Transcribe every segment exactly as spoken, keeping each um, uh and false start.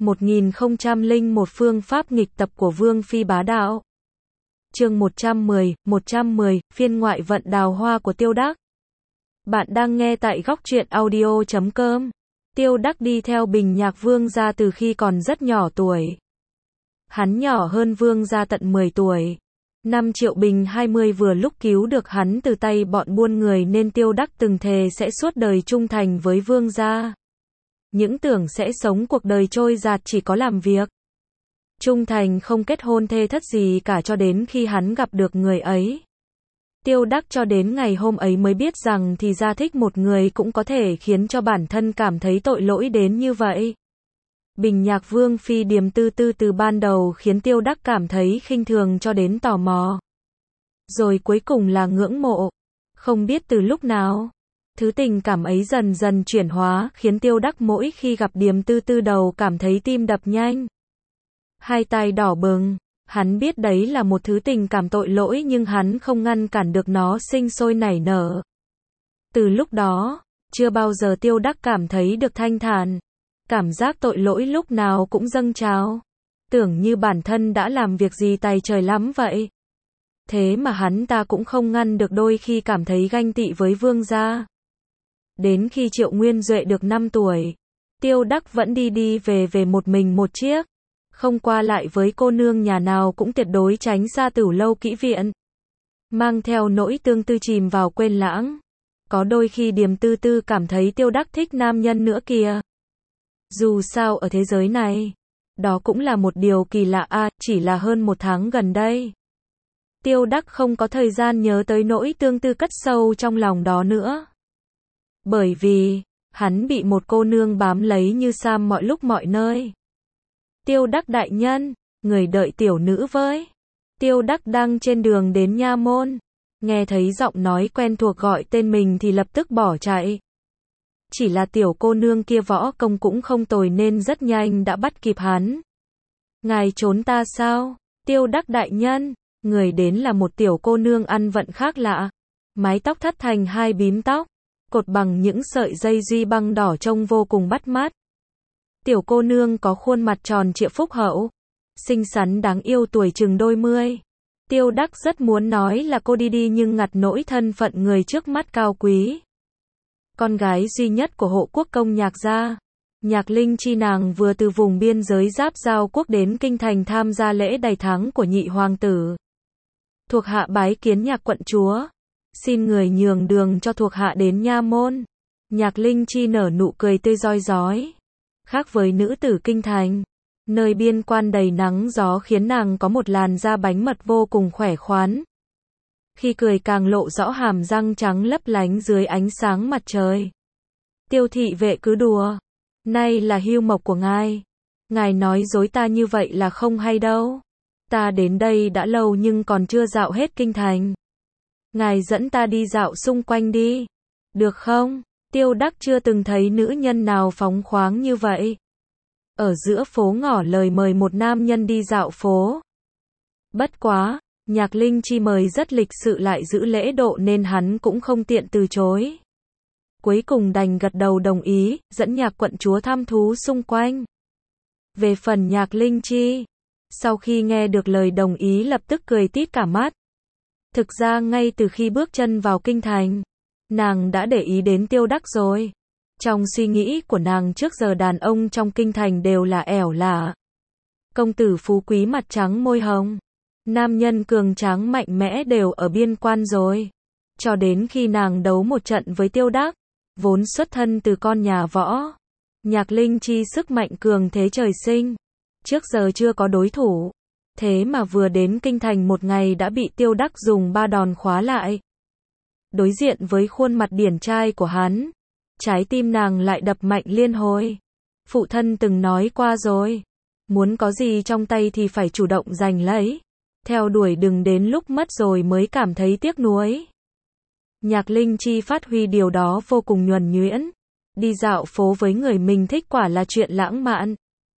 một nghìn không trăm lẻ một Phương pháp nghịch tập của Vương Phi bá đạo. Chương một trăm mười, một trăm mười, phiên ngoại vận đào hoa của Tiêu Đắc. Bạn đang nghe tại góc truyện audio chấm com. Tiêu Đắc đi theo Bình Nhạc Vương gia từ khi còn rất nhỏ tuổi. Hắn nhỏ hơn Vương gia tận mười tuổi. năm triệu bình hai mươi vừa lúc cứu được hắn từ tay bọn buôn người nên Tiêu Đắc từng thề sẽ suốt đời trung thành với Vương gia. Những tưởng sẽ sống cuộc đời trôi dạt chỉ có làm việc trung thành, không kết hôn thê thất gì cả, cho đến khi hắn gặp được người ấy. Tiêu Đắc cho đến ngày hôm ấy mới biết rằng thì ra thích một người cũng có thể khiến cho bản thân cảm thấy tội lỗi đến như vậy. Bình Nhạc Vương Phi điềm tư tư từ ban đầu khiến Tiêu Đắc cảm thấy khinh thường cho đến tò mò. Rồi cuối cùng là ngưỡng mộ. Không biết từ lúc nào, thứ tình cảm ấy dần dần chuyển hóa, khiến Tiêu Đắc mỗi khi gặp điềm tư tư đầu cảm thấy tim đập nhanh. Hai tay đỏ bừng. Hắn biết đấy là một thứ tình cảm tội lỗi nhưng hắn không ngăn cản được nó sinh sôi nảy nở. Từ lúc đó, chưa bao giờ Tiêu Đắc cảm thấy được thanh thản. Cảm giác tội lỗi lúc nào cũng dâng trào. Tưởng như bản thân đã làm việc gì tày trời lắm vậy. Thế mà hắn ta cũng không ngăn được đôi khi cảm thấy ganh tị với Vương gia. Đến khi Triệu Nguyên Duệ được năm tuổi, Tiêu Đắc vẫn đi đi về về một mình một chiếc. Không qua lại với cô nương nhà nào cũng tuyệt đối tránh xa Tửu lâu kỹ viện. Mang theo nỗi tương tư chìm vào quên lãng. Có đôi khi điềm tư tư cảm thấy Tiêu Đắc thích nam nhân nữa kìa. Dù sao ở thế giới này, đó cũng là một điều kỳ lạ à, chỉ là hơn một tháng gần đây. Tiêu Đắc không có thời gian nhớ tới nỗi tương tư cất sâu trong lòng đó nữa. Bởi vì, hắn bị một cô nương bám lấy như sam mọi lúc mọi nơi. Tiêu Đắc đại nhân, người đợi tiểu nữ với. Tiêu Đắc đang trên đường đến nha môn. Nghe thấy giọng nói quen thuộc gọi tên mình thì lập tức bỏ chạy. Chỉ là tiểu cô nương kia võ công cũng không tồi nên rất nhanh đã bắt kịp hắn. Ngài trốn ta sao? Tiêu Đắc đại nhân, người đến là một tiểu cô nương ăn vận khác lạ. Mái tóc thắt thành hai bím tóc, cột bằng những sợi dây duy băng đỏ trông vô cùng bắt mắt. Tiểu cô nương có khuôn mặt tròn trịa phúc hậu, xinh xắn đáng yêu, tuổi chừng đôi mươi. Tiêu Đắc rất muốn nói là cô đi đi nhưng ngặt nỗi thân phận người trước mắt cao quý. Con gái duy nhất của hộ quốc công Nhạc gia, Nhạc Linh Chi, nàng vừa từ vùng biên giới giáp giao quốc đến kinh thành tham gia lễ đầy thắng của nhị hoàng tử. Thuộc hạ bái kiến Nhạc quận chúa, xin người nhường đường cho thuộc hạ đến nha môn. Nhạc Linh Chi nở nụ cười tươi rói rói. Khác với nữ tử kinh thành, nơi biên quan đầy nắng gió khiến nàng có một làn da bánh mật vô cùng khỏe khoắn. Khi cười càng lộ rõ hàm răng trắng lấp lánh dưới ánh sáng mặt trời. Tiêu thị vệ cứ đùa, nay là hưu mộc của ngài. Ngài nói dối ta như vậy là không hay đâu. Ta đến đây đã lâu nhưng còn chưa dạo hết kinh thành. Ngài dẫn ta đi dạo xung quanh đi, được không? Tiêu Đắc chưa từng thấy nữ nhân nào phóng khoáng như vậy. Ở giữa phố ngỏ lời mời một nam nhân đi dạo phố. Bất quá, Nhạc Linh Chi mời rất lịch sự lại giữ lễ độ nên hắn cũng không tiện từ chối. Cuối cùng đành gật đầu đồng ý, dẫn Nhạc quận chúa thăm thú xung quanh. Về phần Nhạc Linh Chi, sau khi nghe được lời đồng ý lập tức cười tít cả mắt. Thực ra ngay từ khi bước chân vào kinh thành, nàng đã để ý đến Tiêu Đắc rồi. Trong suy nghĩ của nàng trước giờ đàn ông trong kinh thành đều là ẻo lả. Công tử phú quý mặt trắng môi hồng. Nam nhân cường tráng mạnh mẽ đều ở biên quan rồi. Cho đến khi nàng đấu một trận với Tiêu Đắc, vốn xuất thân từ con nhà võ. Nhạc Linh Chi sức mạnh cường thế trời sinh. Trước giờ chưa có đối thủ. Thế mà vừa đến kinh thành một ngày đã bị Tiêu Đắc dùng ba đòn khóa lại. Đối diện với khuôn mặt điển trai của hắn, trái tim nàng lại đập mạnh liên hồi. Phụ thân từng nói qua rồi, muốn có gì trong tay thì phải chủ động giành lấy. Theo đuổi đừng đến lúc mất rồi mới cảm thấy tiếc nuối. Nhạc Linh Chi phát huy điều đó vô cùng nhuần nhuyễn. Đi dạo phố với người mình thích quả là chuyện lãng mạn.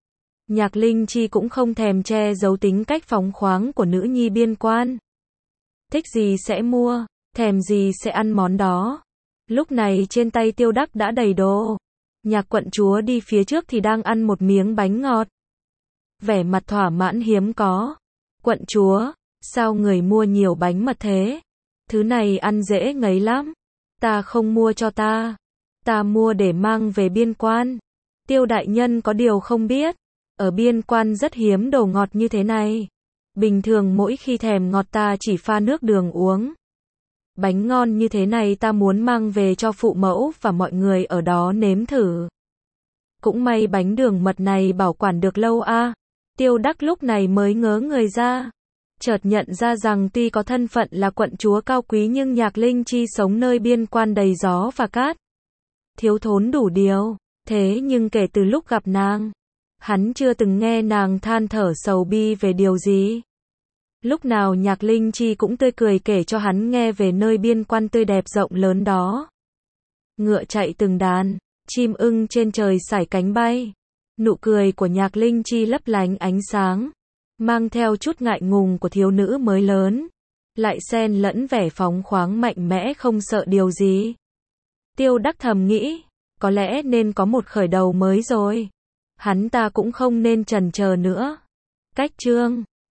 Nhạc Linh Chi cũng không thèm che giấu tính cách phóng khoáng của nữ nhi biên quan. Thích gì sẽ mua, thèm gì sẽ ăn món đó. Lúc này trên tay Tiêu Đắc đã đầy đồ. Nhạc quận chúa đi phía trước thì đang ăn một miếng bánh ngọt. Vẻ mặt thỏa mãn hiếm có. Quận chúa, sao người mua nhiều bánh mật thế? Thứ này ăn dễ ngấy lắm. Ta không mua cho ta. Ta mua để mang về biên quan. Tiêu đại nhân có điều không biết. Ở biên quan rất hiếm đồ ngọt như thế này. Bình thường mỗi khi thèm ngọt ta chỉ pha nước đường uống. Bánh ngon như thế này ta muốn mang về cho phụ mẫu và mọi người ở đó nếm thử. Cũng may bánh đường mật này bảo quản được lâu a. Tiêu Đắc lúc này mới ngớ người ra. Chợt nhận ra rằng tuy có thân phận là quận chúa cao quý nhưng Nhạc Linh Chi sống nơi biên quan đầy gió và cát. Thiếu thốn đủ điều. Thế nhưng kể từ lúc gặp nàng, hắn chưa từng nghe nàng than thở sầu bi về điều gì. Lúc nào Nhạc Linh Chi cũng tươi cười kể cho hắn nghe về nơi biên quan tươi đẹp rộng lớn đó. Ngựa chạy từng đàn, chim ưng trên trời sải cánh bay. Nụ cười của Nhạc Linh Chi lấp lánh ánh sáng, mang theo chút ngại ngùng của thiếu nữ mới lớn, lại xen lẫn vẻ phóng khoáng mạnh mẽ không sợ điều gì. Tiêu Đắc thầm nghĩ, có lẽ nên có một khởi đầu mới rồi. Hắn ta cũng không nên chần chờ nữa. Cách chương